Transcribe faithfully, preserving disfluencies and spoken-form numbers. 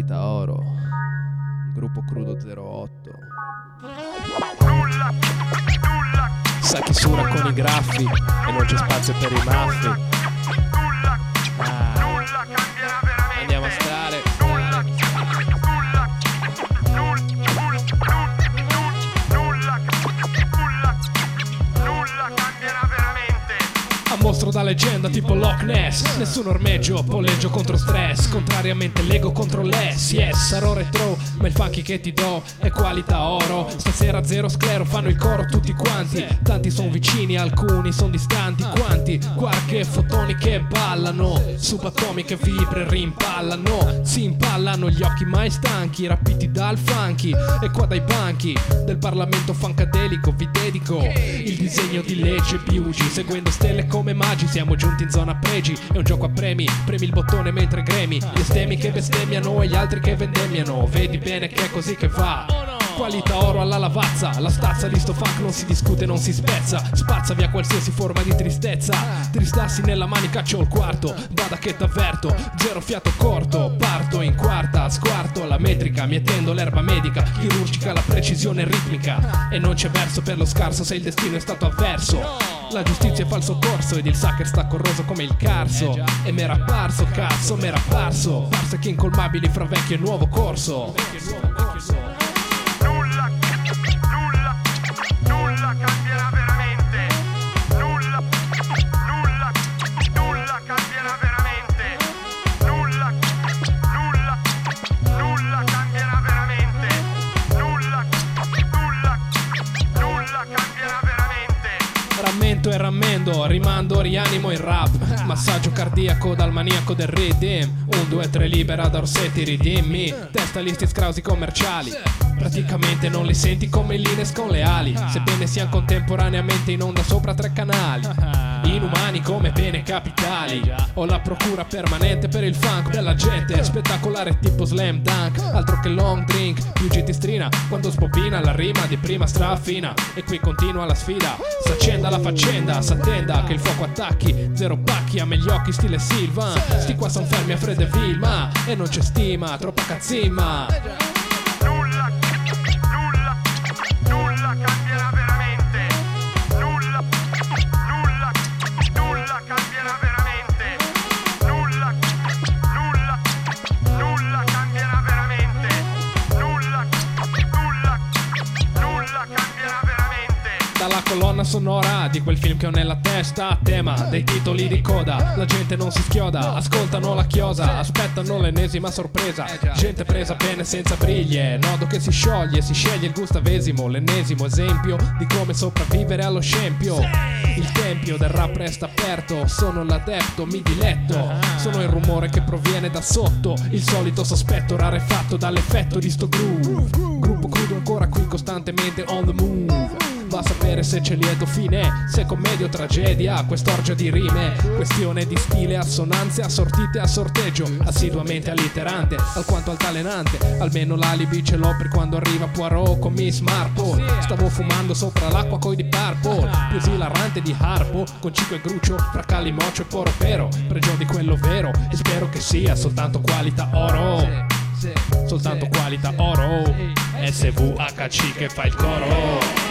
Qualità oro, gruppo crudo zero otto. Sa chi suona con i graffi e non c'è spazio per i maffi. Ah, andiamo a stare. Mostro da leggenda tipo Loch Ness. Nessun ormeggio, polleggio contro stress. Contrariamente l'ego contro l'ess. Yes, sarò retro, ma il funky che ti do è qualità oro. Stasera zero sclero, fanno il coro tutti quanti. Tanti son vicini, alcuni son distanti. Quanti? Quark e fotoni che ballano, subatomi che vibre rimpallano. Si impallano gli occhi mai stanchi, rapiti dal funky. E qua dai banchi del Parlamento funkadelico vi dedico il disegno di legge B U G. Seguendo stelle come magi siamo giunti in zona pregi. È un gioco a premi, premi il bottone mentre gremi. Gli estemi che bestemmiano e gli altri che vendemmiano. Vedi bene che è così che va. Qualità oro alla lavazza. La stazza di sto funk non si discute, non si spezza. Spazza via qualsiasi forma di tristezza. Tristarsi nella manica c'ho il quarto. Vada che t'avverto, zero fiato corto. Parto in quarta, squarto la metrica. Mietendo l'erba medica, chirurgica la precisione ritmica. E non c'è verso per lo scarso se il destino è stato avverso. La giustizia è falso corso ed il sucker sta corroso come il carso. E m'era apparso, cazzo, m'era apparso. Farse che incolmabili fra vecchio e nuovo corso. Nulla, nulla, nulla cambierà veramente. Nulla, nulla, nulla cambierà veramente. Nulla, nulla, nulla cambierà veramente. Nulla, nulla, nulla cambierà veramente. Rammento e rammendo, rimando, rianimo il rap. Massaggio cardiaco dal maniaco del redeem. Un, due, tre, libera da orsetti, ridimmi. Testa listi scrausi commerciali. Praticamente non li senti come l'Ines con le ali. Sebbene siano contemporaneamente in onda sopra tre canali. Inumani come pene capitali. Ho la procura permanente per il funk della gente. Spettacolare tipo slam dunk. Altro che long drink, più G ti strina quando sbobina la rima di prima straffina. E qui continua la sfida. S'accenda la faccenda, s'attenda che il fuoco attacchi. Zero pacchi, a me gli occhi stile Silvan. Sti qua son fermi a Fredeville, ma e non c'è stima, troppa cazzimma. Nulla, nulla, nulla cambierà veramente. Nulla, nulla, nulla cambierà veramente. Nulla, nulla, nulla cambierà veramente. Nulla, nulla, nulla cambierà veramente. Dalla colonna sonora di quel film che ho nella testa, tema dei titoli di coda. La gente non si schioda, ascoltano la chiosa, aspettano l'ennesima sorpresa. Gente presa bene senza briglie, nodo che si scioglie, si sceglie il gustavesimo, l'ennesimo esempio di come sopravvivere allo scempio. Il tempio del rap resta aperto, sono l'adepto, mi diletto. Sono il rumore che proviene da sotto, il solito sospetto rarefatto dall'effetto di sto groove. Gruppo crudo ancora qui costantemente on the move. Va a sapere se c'è lieto fine, se commedia o tragedia, quest'orgia di rime. Questione di stile, assonanze assortite a sorteggio, assiduamente alliterante, alquanto altalenante. Almeno l'alibi ce l'ho per quando arriva Poirot con Miss Marple. Stavo fumando sopra l'acqua coi di Purple, più esilarante di Harpo, con Cico e Gruccio, fra Calimocio e Poropero. Pregio di quello vero, e spero che sia soltanto qualità oro. Soltanto qualità oro. S V H C che fa il coro.